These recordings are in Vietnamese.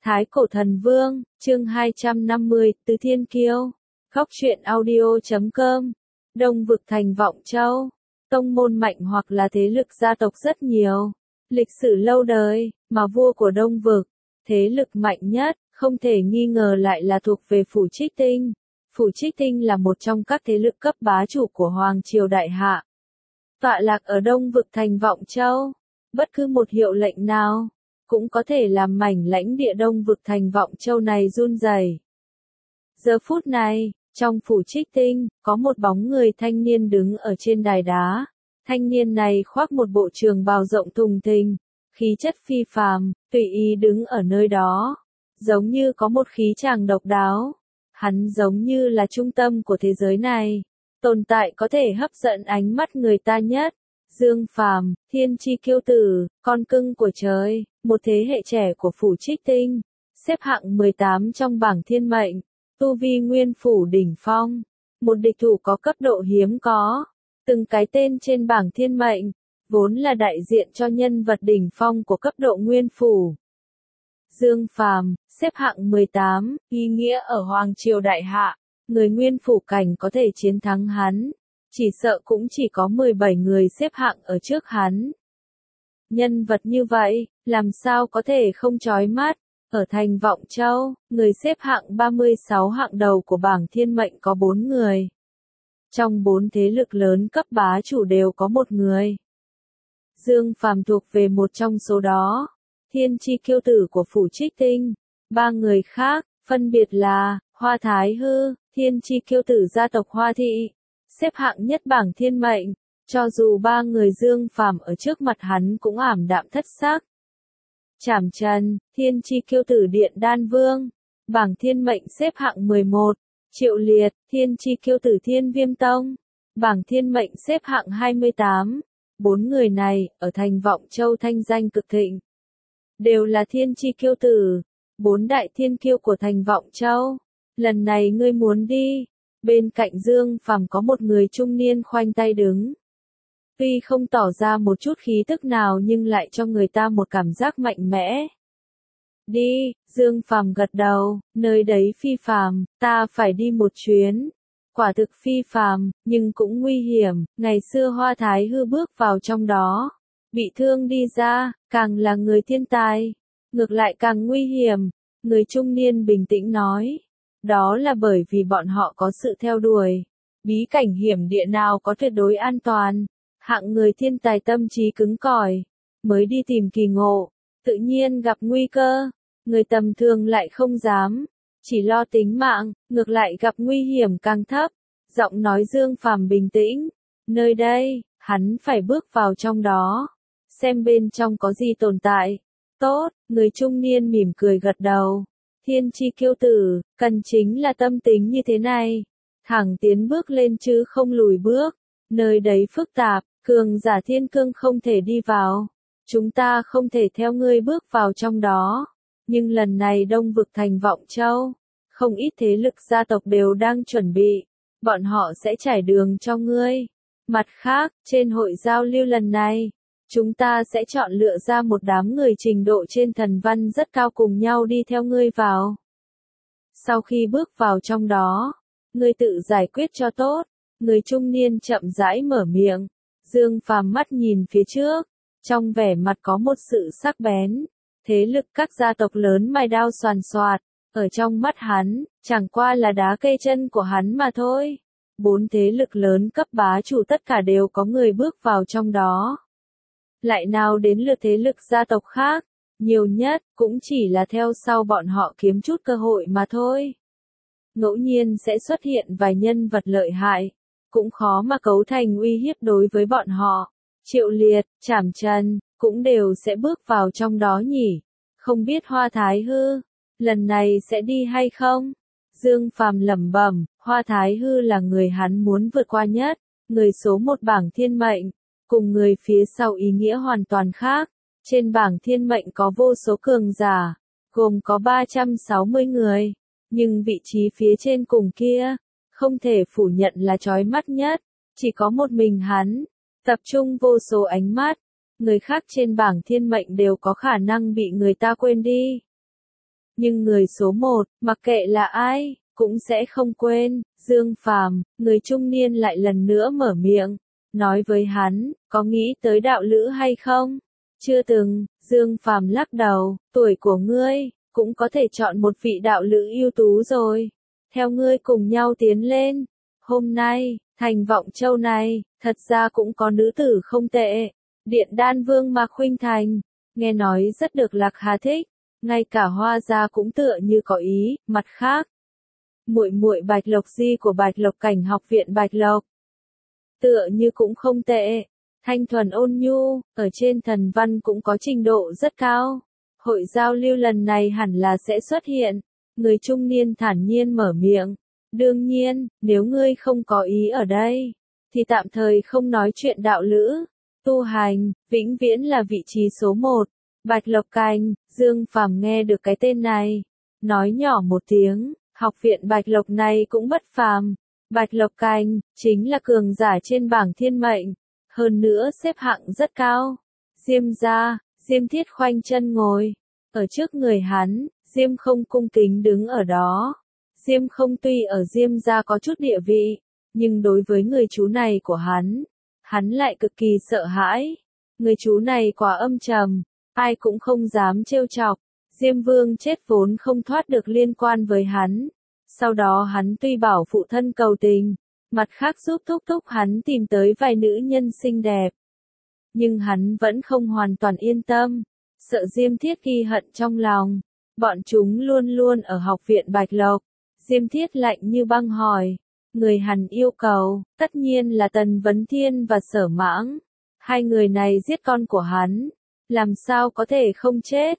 Thái Cổ Thần Vương, chương 250, Từ Thiên Kiêu. Góc truyện audio.com. Đông vực thành Vọng Châu. Tông môn mạnh hoặc là thế lực gia tộc rất nhiều. Lịch sử lâu đời, mà vua của Đông vực, thế lực mạnh nhất, không thể nghi ngờ lại là thuộc về Phủ Trích Tinh. Phủ Trích Tinh là một trong các thế lực cấp bá chủ của Hoàng Triều Đại Hạ. Tọa lạc ở Đông vực thành Vọng Châu. Bất cứ một hiệu lệnh nào cũng có thể làm mảnh lãnh địa Đông vực thành Vọng Châu này run rẩy. Giờ phút này, trong Phủ Trích Tinh, có một bóng người thanh niên đứng ở trên đài đá. Thanh niên này khoác một bộ trường bào rộng thùng thình, khí chất phi phàm, tùy ý đứng ở nơi đó, giống như có một khí chàng độc đáo. Hắn giống như là trung tâm của thế giới này, tồn tại có thể hấp dẫn ánh mắt người ta nhất. Dương Phàm, thiên chi kiêu tử, con cưng của trời, một thế hệ trẻ của Phủ Trích Tinh, xếp hạng 18 trong bảng thiên mệnh, tu vi nguyên phủ đỉnh phong, một địch thủ có cấp độ hiếm có. Từng cái tên trên bảng thiên mệnh, vốn là đại diện cho nhân vật đỉnh phong của cấp độ nguyên phủ. Dương Phàm, xếp hạng 18, ý nghĩa ở Hoàng Triều Đại Hạ, người nguyên phủ cảnh có thể chiến thắng hắn. Chỉ sợ cũng chỉ có 17 người xếp hạng ở trước hắn. Nhân vật như vậy, làm sao có thể không chói mắt? Ở thành Vọng Châu, người xếp hạng 36 hạng đầu của bảng thiên mệnh có 4 người. Trong 4 thế lực lớn cấp bá chủ đều có một người. Dương Phàm thuộc về một trong số đó. Thiên chi kiêu tử của Phủ Trích Tinh. 3 người khác, phân biệt là Hoa Thái Hư, thiên chi kiêu tử gia tộc Hoa Thị, xếp hạng nhất bảng thiên mệnh, cho dù 3 người Dương Phàm ở trước mặt hắn cũng ảm đạm thất sắc. Trảm Trần, thiên chi kiêu tử Điện Đan Vương, bảng thiên mệnh xếp hạng 11, Triệu Liệt, thiên chi kiêu tử Thiên Viêm Tông, bảng thiên mệnh xếp hạng 28. 4 người này, ở thành Vọng Châu thanh danh cực thịnh, đều là thiên chi kiêu tử, 4 đại thiên kiêu của thành Vọng Châu. Lần này ngươi muốn đi? Bên cạnh Dương Phàm có một người trung niên khoanh tay đứng. Tuy không tỏ ra một chút khí tức nào nhưng lại cho người ta một cảm giác mạnh mẽ. Đi, Dương Phàm gật đầu, nơi đấy phi phàm, ta phải đi một chuyến. Quả thực phi phàm, nhưng cũng nguy hiểm, ngày xưa Hoa Thái Hư bước vào trong đó, bị thương đi ra, càng là người thiên tài, ngược lại càng nguy hiểm, người trung niên bình tĩnh nói. Đó là bởi vì bọn họ có sự theo đuổi. Bí cảnh hiểm địa nào có tuyệt đối an toàn. Hạng người thiên tài tâm trí cứng cỏi, mới đi tìm kỳ ngộ, tự nhiên gặp nguy cơ. Người tầm thường lại không dám, chỉ lo tính mạng, ngược lại gặp nguy hiểm càng thấp. Giọng nói Dương Phàm bình tĩnh. Nơi đây, hắn phải bước vào trong đó, xem bên trong có gì tồn tại. Tốt, người trung niên mỉm cười gật đầu. Thiên chi kiêu tử, cần chính là tâm tính như thế này. Thẳng tiến bước lên chứ không lùi bước. Nơi đấy phức tạp, cường giả thiên cương không thể đi vào. Chúng ta không thể theo ngươi bước vào trong đó. Nhưng lần này Đông vực thành Vọng Châu, không ít thế lực gia tộc đều đang chuẩn bị. Bọn họ sẽ trải đường cho ngươi. Mặt khác, trên hội giao lưu lần này, chúng ta sẽ chọn lựa ra một đám người trình độ trên thần văn rất cao cùng nhau đi theo ngươi vào. Sau khi bước vào trong đó, ngươi tự giải quyết cho tốt. Người trung niên chậm rãi mở miệng. Dương Phàm mắt nhìn phía trước, trong vẻ mặt có một sự sắc bén. Thế lực các gia tộc lớn mài đao xoàn xoạt, ở trong mắt hắn, chẳng qua là đá cây chân của hắn mà thôi. 4 thế lực lớn cấp bá chủ tất cả đều có người bước vào trong đó. Lại nào đến lượt thế lực gia tộc khác, nhiều nhất, cũng chỉ là theo sau bọn họ kiếm chút cơ hội mà thôi. Ngẫu nhiên sẽ xuất hiện vài nhân vật lợi hại, cũng khó mà cấu thành uy hiếp đối với bọn họ. Triệu Liệt, Trảm Trần, cũng đều sẽ bước vào trong đó nhỉ. Không biết Hoa Thái Hư, lần này sẽ đi hay không? Dương Phàm lẩm bẩm, Hoa Thái Hư là người hắn muốn vượt qua nhất, người số 1 bảng thiên mệnh. Cùng người phía sau ý nghĩa hoàn toàn khác. Trên bảng thiên mệnh có vô số cường giả, gồm có 360 người. Nhưng vị trí phía trên cùng kia, không thể phủ nhận là chói mắt nhất. Chỉ có một mình hắn, tập trung vô số ánh mắt. Người khác trên bảng thiên mệnh đều có khả năng bị người ta quên đi. Nhưng người số một, mặc kệ là ai, cũng sẽ không quên. Dương Phàm, người trung niên lại lần nữa mở miệng, nói với hắn, có nghĩ tới đạo lữ hay không? Chưa từng. Dương Phàm lắc đầu, tuổi của ngươi, cũng có thể chọn một vị đạo lữ ưu tú rồi. Theo ngươi cùng nhau tiến lên. Hôm nay, thành Vọng Châu này, thật ra cũng có nữ tử không tệ. Điện Đan Vương Mạc Khuynh Thành, nghe nói rất được Lạc Hà thích, ngay cả Hoa gia cũng tựa như có ý. Mặt khác, muội muội Bạch Lộc Di của Bạch Lộc Cảnh học viện Bạch Lộc, tựa như cũng không tệ. Thanh thuần ôn nhu, ở trên thần văn cũng có trình độ rất cao. Hội giao lưu lần này hẳn là sẽ xuất hiện. Người trung niên thản nhiên mở miệng. Đương nhiên, nếu ngươi không có ý ở đây, thì tạm thời không nói chuyện đạo lữ. Tu hành, vĩnh viễn là vị trí số một. Bạch Lộc Cảnh, Dương Phàm nghe được cái tên này. Nói nhỏ một tiếng, học viện Bạch Lộc này cũng bất phàm. Bạch Lộc Cảnh, chính là cường giả trên bảng thiên mệnh. Hơn nữa xếp hạng rất cao. Diêm gia, Diêm Thiết khoanh chân ngồi. Ở trước người hắn, Diêm Không cung kính đứng ở đó. Diêm Không tuy ở Diêm gia có chút địa vị, nhưng đối với người chú này của hắn lại cực kỳ sợ hãi. Người chú này quá âm trầm, ai cũng không dám trêu chọc. Diêm Vương chết vốn không thoát được liên quan với hắn. Sau đó hắn tuy bảo phụ thân cầu tình, mặt khác giúp thúc thúc hắn tìm tới vài nữ nhân xinh đẹp. Nhưng hắn vẫn không hoàn toàn yên tâm, sợ Diêm Thiết ghi hận trong lòng. Bọn chúng luôn luôn ở học viện Bạch Lộc. Diêm Thiết lạnh như băng hỏi, người hắn yêu cầu, tất nhiên là Tần Vấn Thiên và Sở Mãng. Hai người này giết con của hắn, làm sao có thể không chết?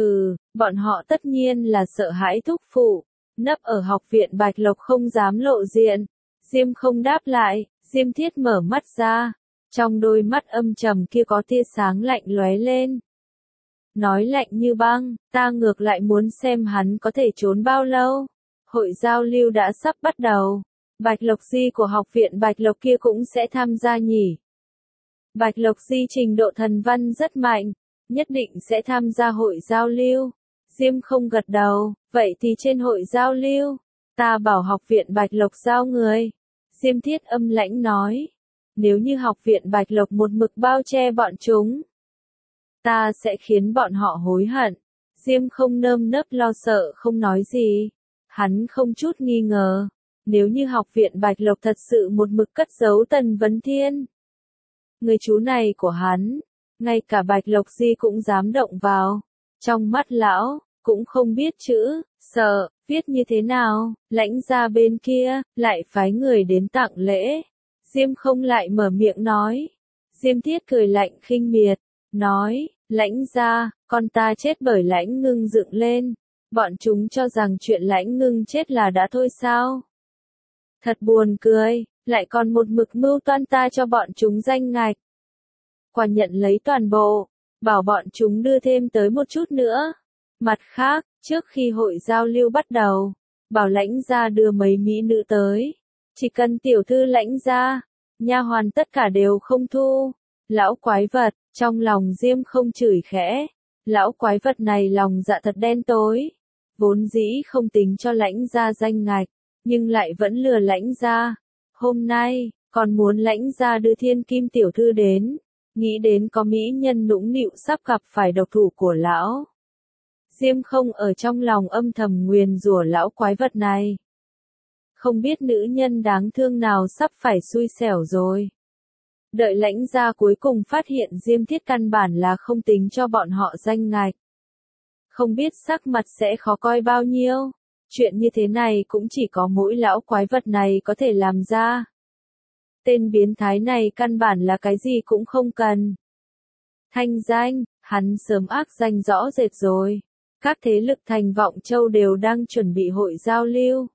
Bọn họ tất nhiên là sợ hãi thúc phụ, nấp ở học viện Bạch Lộc không dám lộ diện. Diêm Không đáp lại, Diêm Thiết mở mắt ra, trong đôi mắt âm trầm kia có tia sáng lạnh lóe lên. Nói lạnh như băng, ta ngược lại muốn xem hắn có thể trốn bao lâu. Hội giao lưu đã sắp bắt đầu. Bạch Lộc Di của học viện Bạch Lộc kia cũng sẽ tham gia nhỉ? Bạch Lộc Di trình độ thần văn rất mạnh, nhất định sẽ tham gia hội giao lưu. Diêm Không gật đầu, vậy thì trên hội giao lưu, ta bảo học viện Bạch Lộc giao người. Diêm Thiết âm lãnh nói, nếu như học viện Bạch Lộc một mực bao che bọn chúng, ta sẽ khiến bọn họ hối hận. Diêm Không nơm nớp lo sợ không nói gì. Hắn không chút nghi ngờ, nếu như học viện Bạch Lộc thật sự một mực cất giấu Tần Vấn Thiên, người chú này của hắn, ngay cả Bạch Lộc Di cũng dám động vào. Trong mắt lão, cũng không biết chữ, sợ, viết như thế nào, lãnh gia bên kia, lại phái người đến tặng lễ. Diêm Không lại mở miệng nói. Diêm Thiết cười lạnh khinh miệt, nói, lãnh gia, con ta chết bởi Lãnh Ngưng dựng lên. Bọn chúng cho rằng chuyện Lãnh Ngưng chết là đã thôi sao? Thật buồn cười, lại còn một mực mưu toan ta cho bọn chúng danh ngạch. Quả nhận lấy toàn bộ, bảo bọn chúng đưa thêm tới một chút nữa. Mặt khác, trước khi hội giao lưu bắt đầu, bảo lãnh gia đưa mấy mỹ nữ tới. Chỉ cần tiểu thư lãnh gia, nha hoàn tất cả đều không thu. Lão quái vật, trong lòng Diêm Không chửi khẽ. Lão quái vật này lòng dạ thật đen tối. Vốn dĩ không tính cho lãnh gia danh ngạch, nhưng lại vẫn lừa lãnh gia. Hôm nay, còn muốn lãnh gia đưa thiên kim tiểu thư đến. Nghĩ đến có mỹ nhân nũng nịu sắp gặp phải độc thủ của lão. Diêm Không ở trong lòng âm thầm nguyền rủa lão quái vật này. Không biết nữ nhân đáng thương nào sắp phải xui xẻo rồi. Đợi lãnh gia cuối cùng phát hiện Diêm Thiết căn bản là không tính cho bọn họ danh ngạch. Không biết sắc mặt sẽ khó coi bao nhiêu. Chuyện như thế này cũng chỉ có mỗi lão quái vật này có thể làm ra. Tên biến thái này căn bản là cái gì cũng không cần. Thanh danh, hắn sớm ác danh rõ rệt rồi. Các thế lực thành Vọng Châu đều đang chuẩn bị hội giao lưu.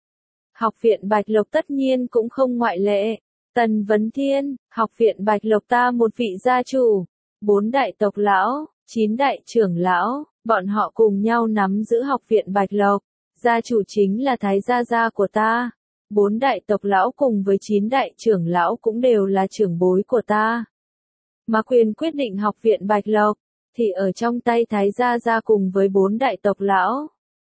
Học viện Bạch Lộc tất nhiên cũng không ngoại lệ. Tần Vấn Thiên, học viện Bạch Lộc ta một vị gia chủ, 4 đại tộc lão, 9 đại trưởng lão, bọn họ cùng nhau nắm giữ học viện Bạch Lộc. Gia chủ chính là Thái gia gia của ta. 4 đại tộc lão cùng với 9 đại trưởng lão cũng đều là trưởng bối của ta. Mà quyền quyết định học viện Bạch Lộc, thì ở trong tay Thái gia gia cùng với 4 đại tộc lão.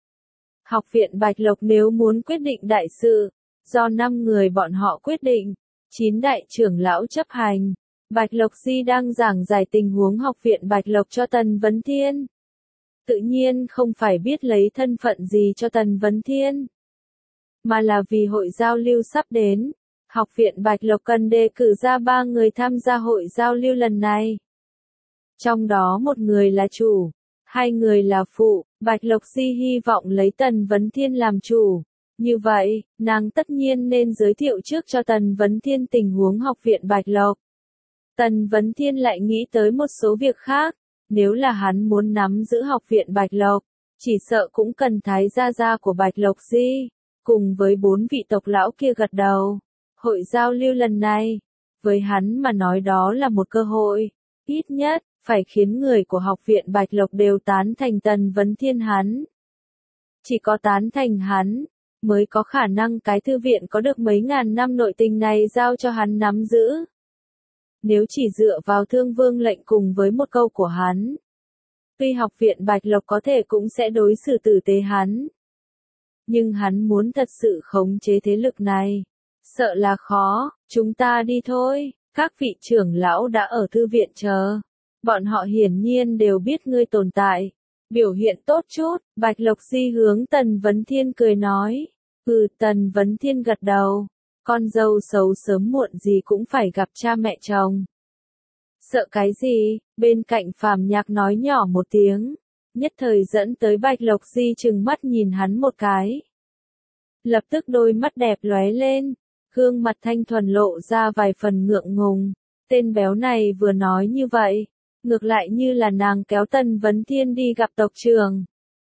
Học viện Bạch Lộc nếu muốn quyết định đại sự, do 5 người bọn họ quyết định, 9 đại trưởng lão chấp hành. Bạch Lộc Di đang giảng giải tình huống học viện Bạch Lộc cho Tần Vấn Thiên. Tự nhiên không phải biết lấy thân phận gì cho Tần Vấn Thiên, mà là vì hội giao lưu sắp đến. Học viện Bạch Lộc cần đề cử ra 3 người tham gia hội giao lưu lần này. Trong đó một người là chủ, 2 người là phụ. Bạch Lộc Di hy vọng lấy Tần Vấn Thiên làm chủ. Như vậy, nàng tất nhiên nên giới thiệu trước cho Tần Vấn Thiên tình huống học viện Bạch Lộc. Tần Vấn Thiên lại nghĩ tới một số việc khác. Nếu là hắn muốn nắm giữ học viện Bạch Lộc, chỉ sợ cũng cần thái gia gia của Bạch Lộc Di, cùng với 4 vị tộc lão kia gật đầu. Hội giao lưu lần này, với hắn mà nói đó là một cơ hội, ít nhất, phải khiến người của học viện Bạch Lộc đều tán thành Tần Vấn Thiên hắn. Chỉ có tán thành hắn, mới có khả năng cái thư viện có được mấy ngàn năm nội tình này giao cho hắn nắm giữ. Nếu chỉ dựa vào Thương Vương lệnh cùng với một câu của hắn, tuy học viện Bạch Lộc có thể cũng sẽ đối xử tử tế hắn, nhưng hắn muốn thật sự khống chế thế lực này, sợ là khó. Chúng ta đi thôi, các vị trưởng lão đã ở thư viện chờ. Bọn họ hiển nhiên đều biết ngươi tồn tại. Biểu hiện tốt chút, Bạch Lộc Di hướng Tần Vấn Thiên cười nói. Tần Vấn Thiên gật đầu. Con dâu xấu sớm muộn gì cũng phải gặp cha mẹ chồng. Sợ cái gì? Bên cạnh Phàm Nhạc nói nhỏ một tiếng, nhất thời dẫn tới Bạch Lộc Di trừng mắt nhìn hắn một cái. Lập tức đôi mắt đẹp lóe lên, gương mặt thanh thuần lộ ra vài phần ngượng ngùng. Tên béo này vừa nói như vậy, ngược lại như là nàng kéo Tần Vấn Thiên đi gặp tộc trưởng.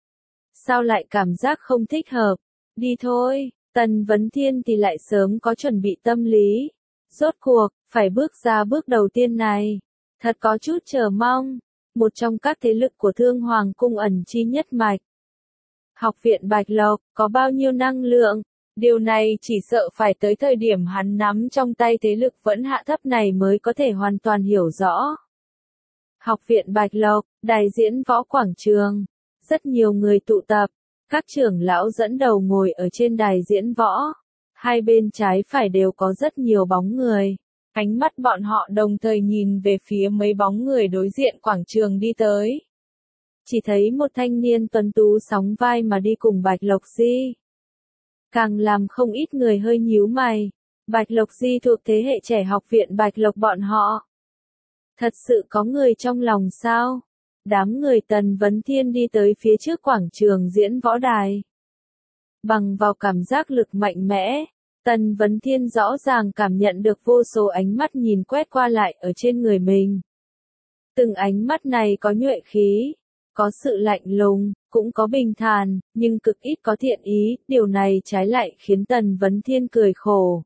Sao lại cảm giác không thích hợp? Đi thôi. Tần Vấn Thiên thì lại sớm có chuẩn bị tâm lý. Rốt cuộc, phải bước ra bước đầu tiên này. Thật có chút chờ mong. Một trong các thế lực của Thương Hoàng Cung ẩn chi nhất mạch. Học viện Bạch Lộc, có bao nhiêu năng lượng? Điều này chỉ sợ phải tới thời điểm hắn nắm trong tay thế lực vẫn hạ thấp này mới có thể hoàn toàn hiểu rõ. Học viện Bạch Lộc, đài diễn võ quảng trường. Rất nhiều người tụ tập. Các trưởng lão dẫn đầu ngồi ở trên đài diễn võ. Hai bên trái phải đều có rất nhiều bóng người. Ánh mắt bọn họ đồng thời nhìn về phía mấy bóng người đối diện quảng trường đi tới. Chỉ thấy một thanh niên tuấn tú sóng vai mà đi cùng Bạch Lộc Di. Càng làm không ít người hơi nhíu mày. Bạch Lộc Di thuộc thế hệ trẻ học viện Bạch Lộc bọn họ. Thật sự có người trong lòng sao? Đám người Tần Vấn Thiên đi tới phía trước quảng trường diễn võ đài. Bằng vào cảm giác lực mạnh mẽ, Tần Vấn Thiên rõ ràng cảm nhận được vô số ánh mắt nhìn quét qua lại ở trên người mình. Từng ánh mắt này có nhuệ khí, có sự lạnh lùng, cũng có bình thản, nhưng cực ít có thiện ý, điều này trái lại khiến Tần Vấn Thiên cười khổ.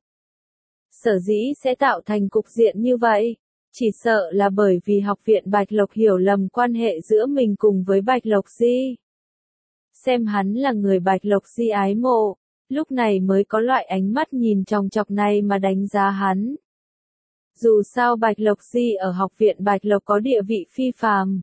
Sở dĩ sẽ tạo thành cục diện như vậy, chỉ sợ là bởi vì học viện Bạch Lộc hiểu lầm quan hệ giữa mình cùng với Bạch Lộc Di. Xem hắn là người Bạch Lộc Di ái mộ, lúc này mới có loại ánh mắt nhìn chòng chọc này mà đánh giá hắn. Dù sao Bạch Lộc Di ở học viện Bạch Lộc có địa vị phi phàm.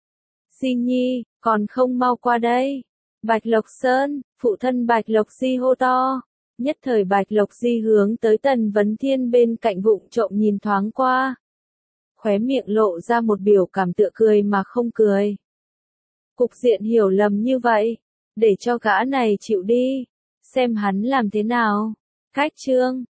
Di Nhi, còn không mau qua đây. Bạch Lộc Sơn, phụ thân Bạch Lộc Di hô to. Nhất thời Bạch Lộc Di hướng tới Tần Vấn Thiên bên cạnh vụng trộm nhìn thoáng qua. Khóe miệng lộ ra một biểu cảm tựa cười mà không cười. Cục diện hiểu lầm như vậy, để cho gã này chịu đi, xem hắn làm thế nào. Cách chương